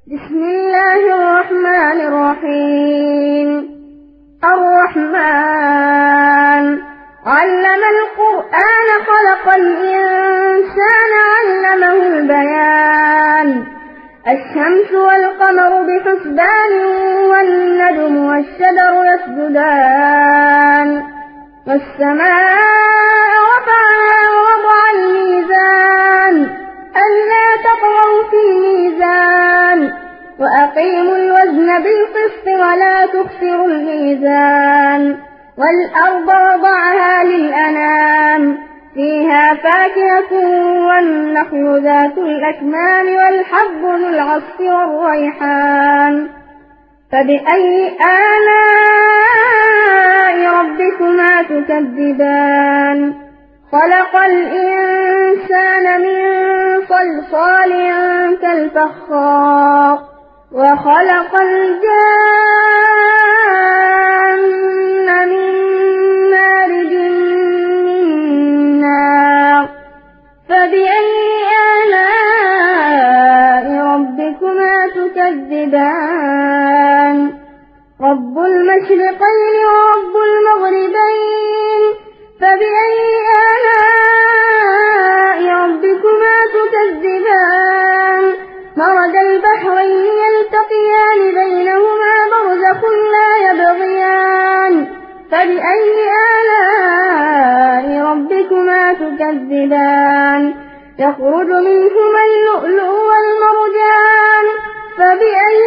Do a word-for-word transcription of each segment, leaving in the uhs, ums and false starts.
بسم الله الرحمن الرحيم. الرحمن علم القرآن خلق الإنسان علمه البيان. الشمس والقمر بحسبان والنجم والشجر يسجدان. والسماء رفعها ووضع الميزان ألا تطغوا في الميزان وأقيموا الوزن بالقسط ولا تخسروا الميزان. والأرض وضعها للأنام فيها فاكهة والنخل ذات الأكمام والحب ذو العصف والريحان. فبأي آلاء ربكما تكذبان؟ خلق الإنسان من صلصال كالفخار وخلق الجان من مارج من نار. فبأي آلاء ربكما تكذبان؟ رب المشرقين ورب المغربين. فبأي آلاء ربكما تكذبان؟ مرج البحرين يلتقيان بينهما برزخ لا يبغيان. فبأي آلاء ربكما تكذبان؟ يخرج منهما اللؤلؤ والمرجان. فبأي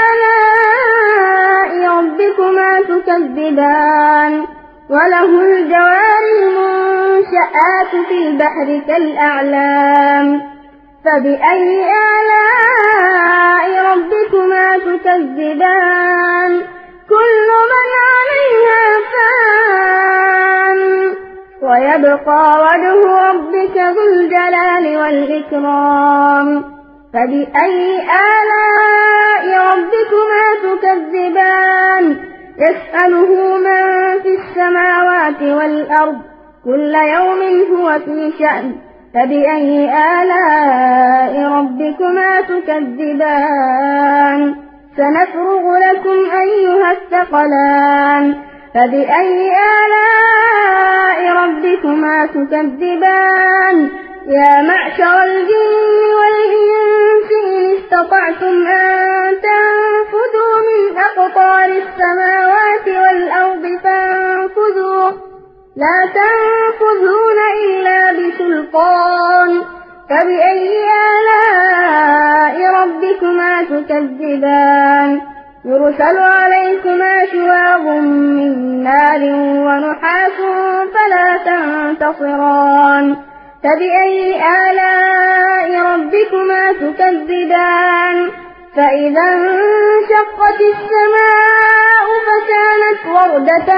آلاء ربكما تكذبان؟ وله الجوار المنشآت في البحر كالأعلام. فبأي آلاء ربكما تكذبان؟ كل من عليها فان ويبقى وجه ربك ذو الجلال والإكرام. فبأي آلاء ربكما تكذبان؟ يسأله من في السماوات والأرض كل يوم هو في شأن. فبأي آلاء ربكما تكذبان؟ سنفرغ لكم أيها الثقلان. فبأي آلاء ربكما تكذبان؟ يا معشر الجن والإنس إن استطعتم أن تنفذوا من أقطار السماوات والأرض فانفذوا لا تنفذون إلا بسلطان. فبأي آلاء ربكما تكذبان؟ يرسل عليكما شواظ من نار ونحاس فلا تنتصران. فبأي آلاء ربكما تكذبان؟ فإذا انشقت السماء فكانت وردة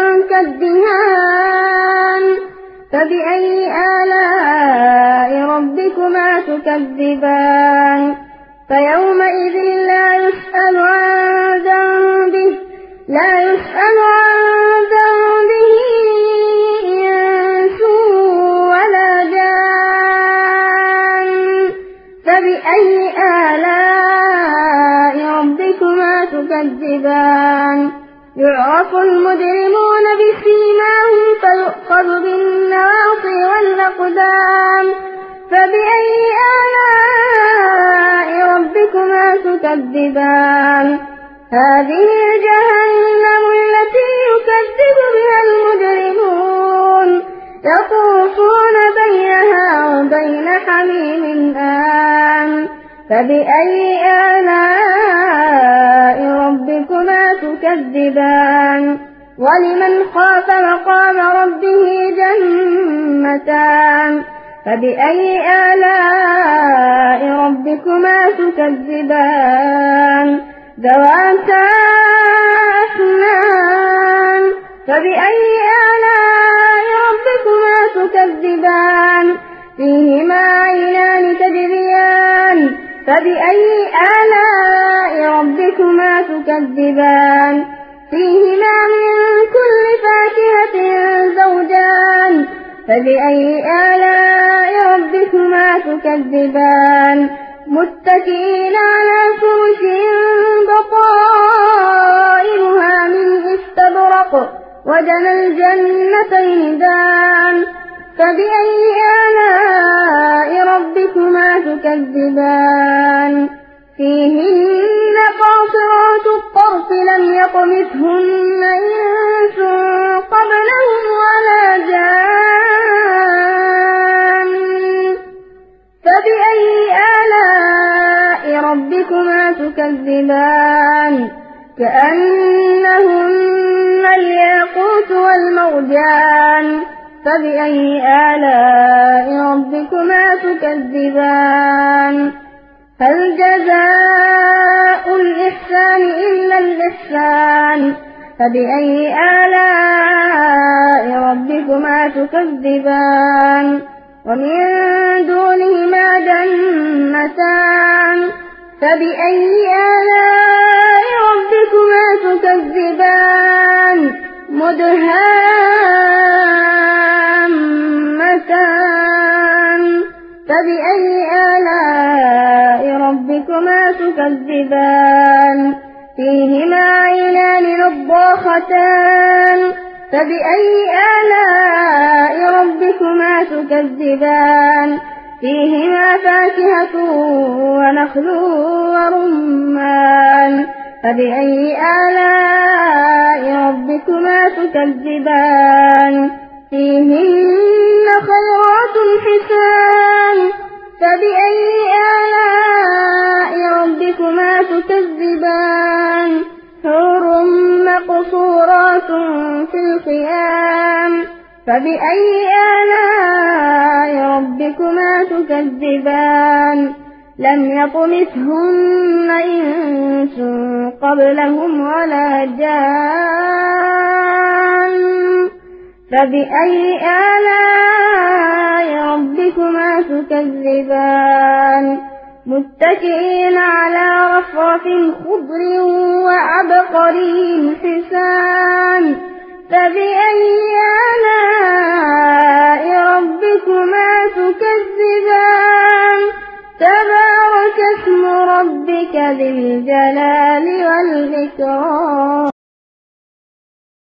كالدهان. فبأي آلاء ربكما تكذبان؟ فيومئذ لا يسأل عن ذنبه لا يسأل عن ذنبه إنس ولا جان. فبأي آلاء ربكما تكذبان؟ يعرف المجرمون بسيماهم فيؤخذ بالنواصي والأقدام. فبأي آلاء ربكما تكذبان؟ هذه جهنم التي يكذب بها المجرمون يطوفون بينها وبين حميم آن. فبأي آلاء ربكما تكذبان؟ ولمن خاف مقام ربه جنتان. فبأي آلاء ربكما تكذبان؟ ذواتا أفنان. فبأي آلاء ربكما تكذبان؟ فيهما عينان تجريان. فبأي آلاء ربكما تكذبان؟ فيهما من كل فاكهة زوجان. فبأي آلاء ربكما تكذبان؟ متكئين على فرش وجنى الجنتين دان فبأي آلاء ربكما تكذبان فيهن قاصرات الطرف لم يطمثهن إنس قبلهم ولا جان فبأي آلاء ربكما تكذبان كأنهن الياقوت والمرجان فبأي آلاء ربكما تكذبان هل جزاء الإحسان إلا الإحسان فبأي آلاء ربكما تكذبان ومن دونهما جنتان فبأي آلاء ربكما تكذبان مدهامتان فبأي آلاء ربكما تكذبان فيهما عينان نضاختان فبأي آلاء ربكما تكذبان فيهما فاكهة ونخل ورمان فبأي آلاء ربكما تكذبان فيهن خيرات حسان فبأي آلاء ربكما تكذبان حور مقصورات في الخيام فبأي آلاء ربكما تكذبان لم يطمثهن إنس قبلهم ولا جان فبأي آلاء ربكما تكذبان متكئين على رفرف خضر وعبقري حسان فبأي آلاء ربكما تكذبان تبارك اسم ربك ذي الجلال والإكرام.